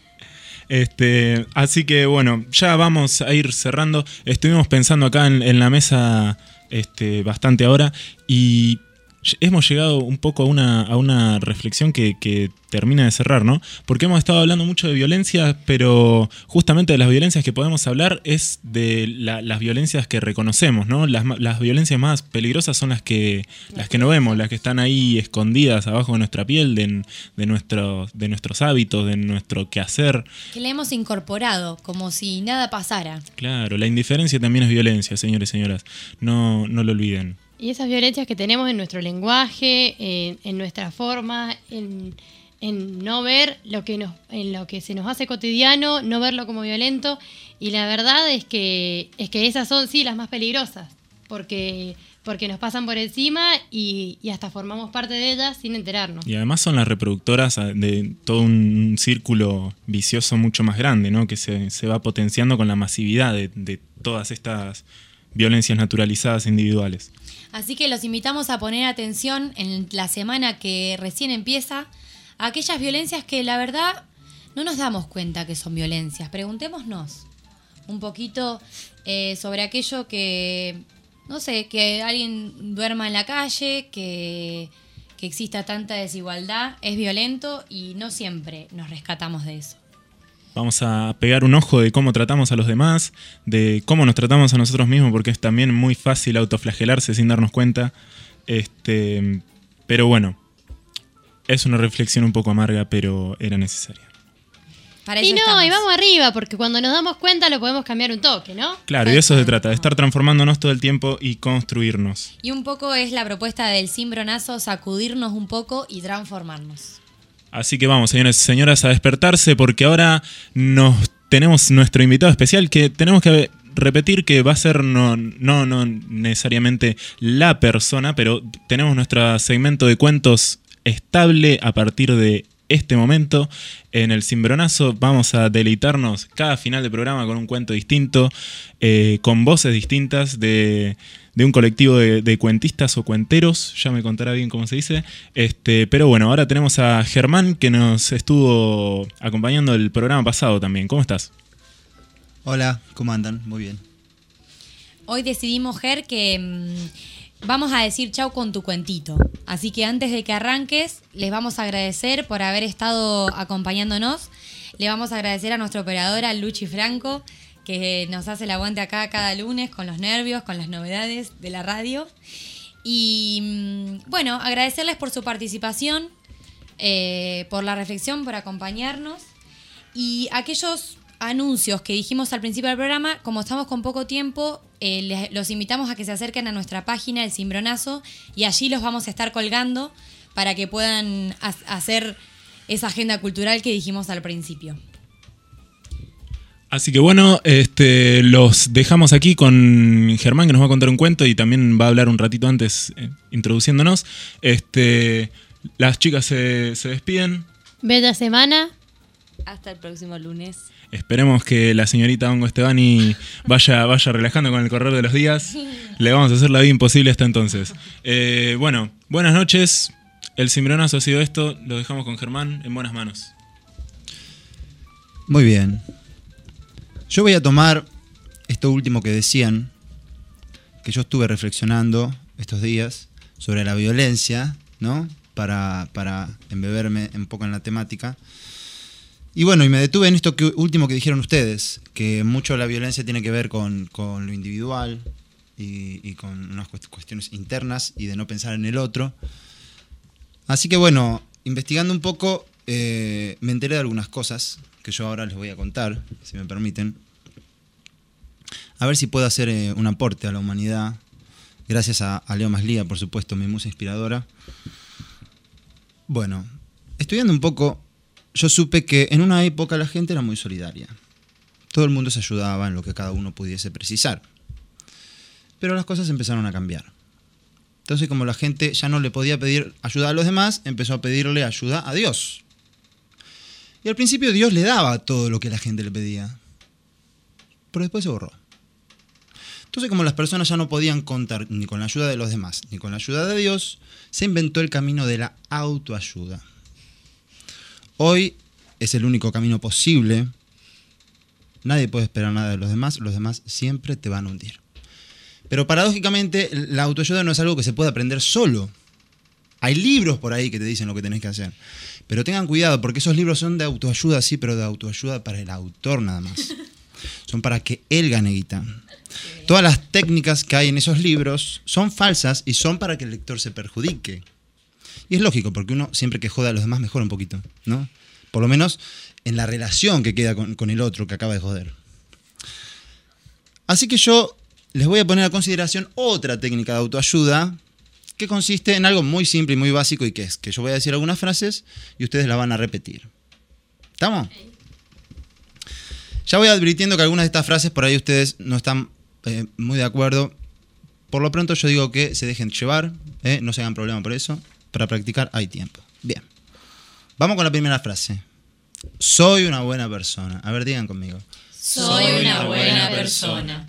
Este, así que bueno, ya vamos a ir cerrando. Estuvimos pensando acá en, en la mesa este, bastante ahora y hemos llegado un poco a una, a una reflexión que, que termina de cerrar, ¿no? Porque hemos estado hablando mucho de violencia, pero justamente de las violencias que podemos hablar es de la, las violencias que reconocemos, ¿no? Las, las violencias más peligrosas son las que, las que no vemos, las que están ahí escondidas abajo de nuestra piel, de, de, nuestros, de nuestros hábitos, de nuestro quehacer. Que le hemos incorporado, como si nada pasara. Claro, la indiferencia también es violencia, señores y señoras. No, no lo olviden. Y esas violencias que tenemos en nuestro lenguaje, en, en nuestra forma, en, en no ver lo que nos, en lo que se nos hace cotidiano, no verlo como violento. Y la verdad es que, es que esas son sí las más peligrosas, porque, porque nos pasan por encima y, y hasta formamos parte de ellas sin enterarnos. Y además son las reproductoras de todo un círculo vicioso mucho más grande, ¿no? Que se, se va potenciando con la masividad de, de todas estas violencias naturalizadas individuales. Así que los invitamos a poner atención en la semana que recién empieza a aquellas violencias que la verdad no nos damos cuenta que son violencias. Preguntémonos un poquito eh, sobre aquello que, no sé, que alguien duerma en la calle, que, que exista tanta desigualdad, es violento y no siempre nos rescatamos de eso. Vamos a pegar un ojo de cómo tratamos a los demás, de cómo nos tratamos a nosotros mismos, porque es también muy fácil autoflagelarse sin darnos cuenta. Este, pero bueno, es una reflexión un poco amarga, pero era necesaria. Para Y eso no, estamos. y vamos arriba, porque cuando nos damos cuenta lo podemos cambiar un toque, ¿no? Claro, y de eso se trata, de estar transformándonos todo el tiempo y construirnos. Y un poco es la propuesta del cimbronazo, sacudirnos un poco y transformarnos. Así que vamos, señores y señoras, a despertarse porque ahora nos tenemos nuestro invitado especial que tenemos que repetir que va a ser no, no, no necesariamente la persona, pero tenemos nuestro segmento de cuentos estable a partir de este momento. En el Cimbronazo vamos a deleitarnos cada final de programa con un cuento distinto, eh, con voces distintas de... de un colectivo de, de cuentistas o cuenteros, ya me contará bien cómo se dice. Este, pero bueno, ahora tenemos a Germán que nos estuvo acompañando el programa pasado también. ¿Cómo estás? Hola, ¿cómo andan? Muy bien. Hoy decidimos, Ger, que mmm, vamos a decir chau con tu cuentito. Así que antes de que arranques, les vamos a agradecer por haber estado acompañándonos. Le vamos a agradecer a nuestra operadora, Luchi Franco, que nos hace el aguante acá cada lunes con los nervios, con las novedades de la radio. Y bueno, agradecerles por su participación, eh, por la reflexión, por acompañarnos. Y aquellos anuncios que dijimos al principio del programa, como estamos con poco tiempo, eh, les, los invitamos a que se acerquen a nuestra página, El Cimbronazo, y allí los vamos a estar colgando para que puedan ha- hacer esa agenda cultural que dijimos al principio. Así que bueno, este, los dejamos aquí con Germán que nos va a contar un cuento y también va a hablar un ratito antes eh, introduciéndonos. Este, las chicas se, se despiden. Bella semana. Hasta el próximo lunes. Esperemos que la señorita Hongo Estebani vaya, vaya relajando con el correr de los días. Le vamos a hacer la vida imposible hasta entonces. Eh, bueno, buenas noches. El Cimbronazo ha sido esto. Lo dejamos con Germán en buenas manos. Muy bien. Yo voy a tomar esto último que decían, que yo estuve reflexionando estos días sobre la violencia, ¿no? Para, para embeberme un poco en la temática. Y bueno, y me detuve en esto que, último que dijeron ustedes, que mucho de la violencia tiene que ver con, con lo individual y, y con unas cuestiones internas y de no pensar en el otro. Así que bueno, investigando un poco, eh, me enteré de algunas cosas que yo ahora les voy a contar, si me permiten. A ver si puedo hacer eh, un aporte a la humanidad, gracias a, a Leo Maslía, por supuesto, mi musa inspiradora. Bueno, estudiando un poco, yo supe que en una época la gente era muy solidaria. Todo el mundo se ayudaba en lo que cada uno pudiese precisar. Pero las cosas empezaron a cambiar. Entonces, como la gente ya no le podía pedir ayuda a los demás, empezó a pedirle ayuda a Dios. Y al principio Dios le daba todo lo que la gente le pedía. Pero después se borró. Entonces, como las personas ya no podían contar ni con la ayuda de los demás, ni con la ayuda de Dios, se inventó el camino de la autoayuda. Hoy es el único camino posible. Nadie puede esperar nada de los demás, los demás siempre te van a hundir. Pero paradójicamente, la autoayuda no es algo que se puede aprender solo. Hay libros por ahí que te dicen lo que tenés que hacer. Pero tengan cuidado, porque esos libros son de autoayuda, sí, pero de autoayuda para el autor nada más. Son para que él gane guita. Todas las técnicas que hay en esos libros son falsas y son para que el lector se perjudique. Y es lógico, porque uno siempre que joda a los demás mejora un poquito, ¿no? Por lo menos en la relación que queda con, con el otro que acaba de joder. Así que yo les voy a poner a consideración otra técnica de autoayuda que consiste en algo muy simple y muy básico, y que es que yo voy a decir algunas frases y ustedes la van a repetir. ¿Estamos? Ya voy advirtiendo que algunas de estas frases por ahí ustedes no están eh, muy de acuerdo. Por lo pronto yo digo que se dejen llevar, eh, no se hagan problema por eso. Para practicar hay tiempo. Bien. Vamos con la primera frase. Soy una buena persona. A ver, digan conmigo. Soy una buena persona.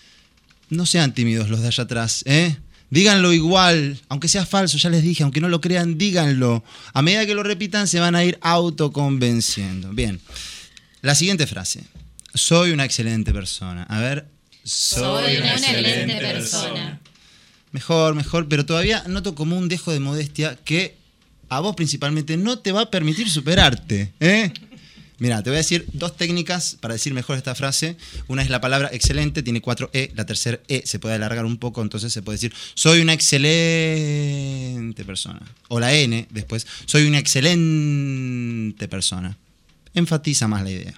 No sean tímidos los de allá atrás, ¿eh? Díganlo igual, aunque sea falso, ya les dije, aunque no lo crean, díganlo. A medida que lo repitan se van a ir autoconvenciendo. Bien. La siguiente frase. Soy una excelente persona. A ver. Soy una excelente persona. Mejor, mejor, pero todavía noto como un dejo de modestia que a vos principalmente no te va a permitir superarte, ¿eh? Mira, te voy a decir dos técnicas para decir mejor esta frase. Una es la palabra excelente, tiene cuatro E. La tercera E se puede alargar un poco, entonces se puede decir soy una excelente persona. O la N después, soy una excelente persona. Enfatiza más la idea.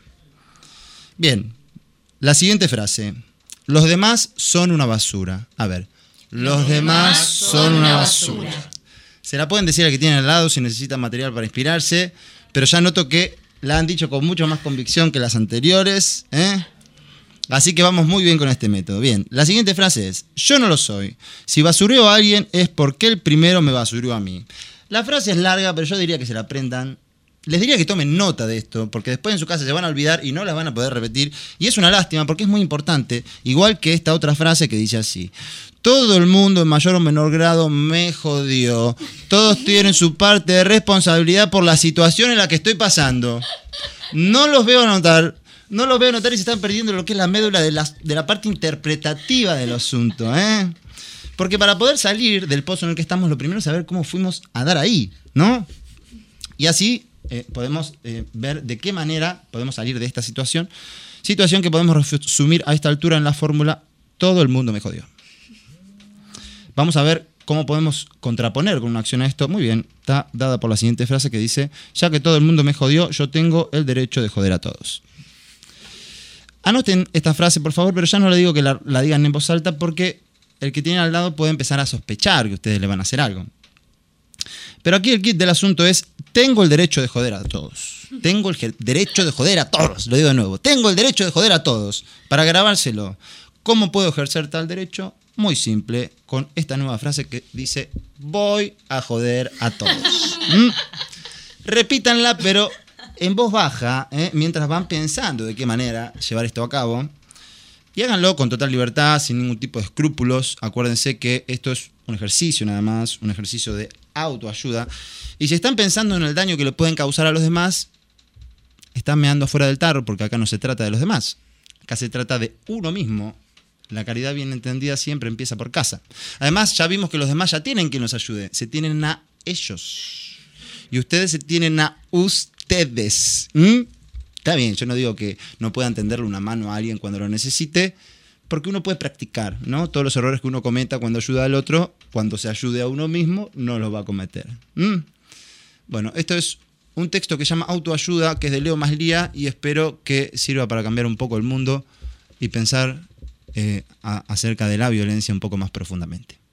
Bien, la siguiente frase. Los demás son una basura. A ver. Los, Los demás son una basura. basura. Se la pueden decir al que tienen al lado si necesitan material para inspirarse, pero ya noto que la han dicho con mucho más convicción que las anteriores, ¿eh? Así que vamos muy bien con este método. Bien, la siguiente frase es, yo no lo soy. Si basureo a alguien es porque el primero me basureó a mí. La frase es larga, pero yo diría que se la aprendan. Les diría que tomen nota de esto, porque después en su casa se van a olvidar y no las van a poder repetir. Y es una lástima, porque es muy importante, igual que esta otra frase que dice así. Todo el mundo en mayor o menor grado me jodió. Todos tienen su parte de responsabilidad por la situación en la que estoy pasando. No los veo anotar, no los veo anotar y se están perdiendo lo que es la médula de la, de la parte interpretativa del asunto, ¿eh? Porque para poder salir del pozo en el que estamos, lo primero es saber cómo fuimos a dar ahí, ¿no? Y así eh, podemos eh, ver de qué manera podemos salir de esta situación. Situación que podemos resumir a esta altura en la fórmula todo el mundo me jodió. Vamos a ver cómo podemos contraponer con una acción a esto. Muy bien, está dada por la siguiente frase que dice, ya que todo el mundo me jodió, yo tengo el derecho de joder a todos. Anoten esta frase, por favor, pero ya no le digo que la, la digan en voz alta porque el que tiene al lado puede empezar a sospechar que ustedes le van a hacer algo. Pero aquí el kit del asunto es, tengo el derecho de joder a todos. Tengo el derecho de joder a todos, lo digo de nuevo. Tengo el derecho de joder a todos. Para grabárselo, ¿cómo puedo ejercer tal derecho? Muy simple, con esta nueva frase que dice, voy a joder a todos. ¿Mm? Repítanla, pero en voz baja, ¿eh? Mientras van pensando de qué manera llevar esto a cabo. Y háganlo con total libertad, sin ningún tipo de escrúpulos. Acuérdense que esto es un ejercicio nada más, un ejercicio de autoayuda. Y si están pensando en el daño que le pueden causar a los demás, están meando fuera del tarro, porque acá no se trata de los demás. Acá se trata de uno mismo. La caridad bien entendida siempre empieza por casa. Además, ya vimos que los demás ya tienen quien los ayude. Se tienen a ellos. Y ustedes se tienen a ustedes. ¿Mm? Está bien, yo no digo que no puedan tenderle una mano a alguien cuando lo necesite, porque uno puede practicar, ¿no? Todos los errores que uno cometa cuando ayuda al otro, cuando se ayude a uno mismo, no los va a cometer. ¿Mm? Bueno, esto es un texto que se llama Autoayuda, que es de Leo Maslía, y espero que sirva para cambiar un poco el mundo y pensar eh, a, acerca de la violencia un poco más profundamente.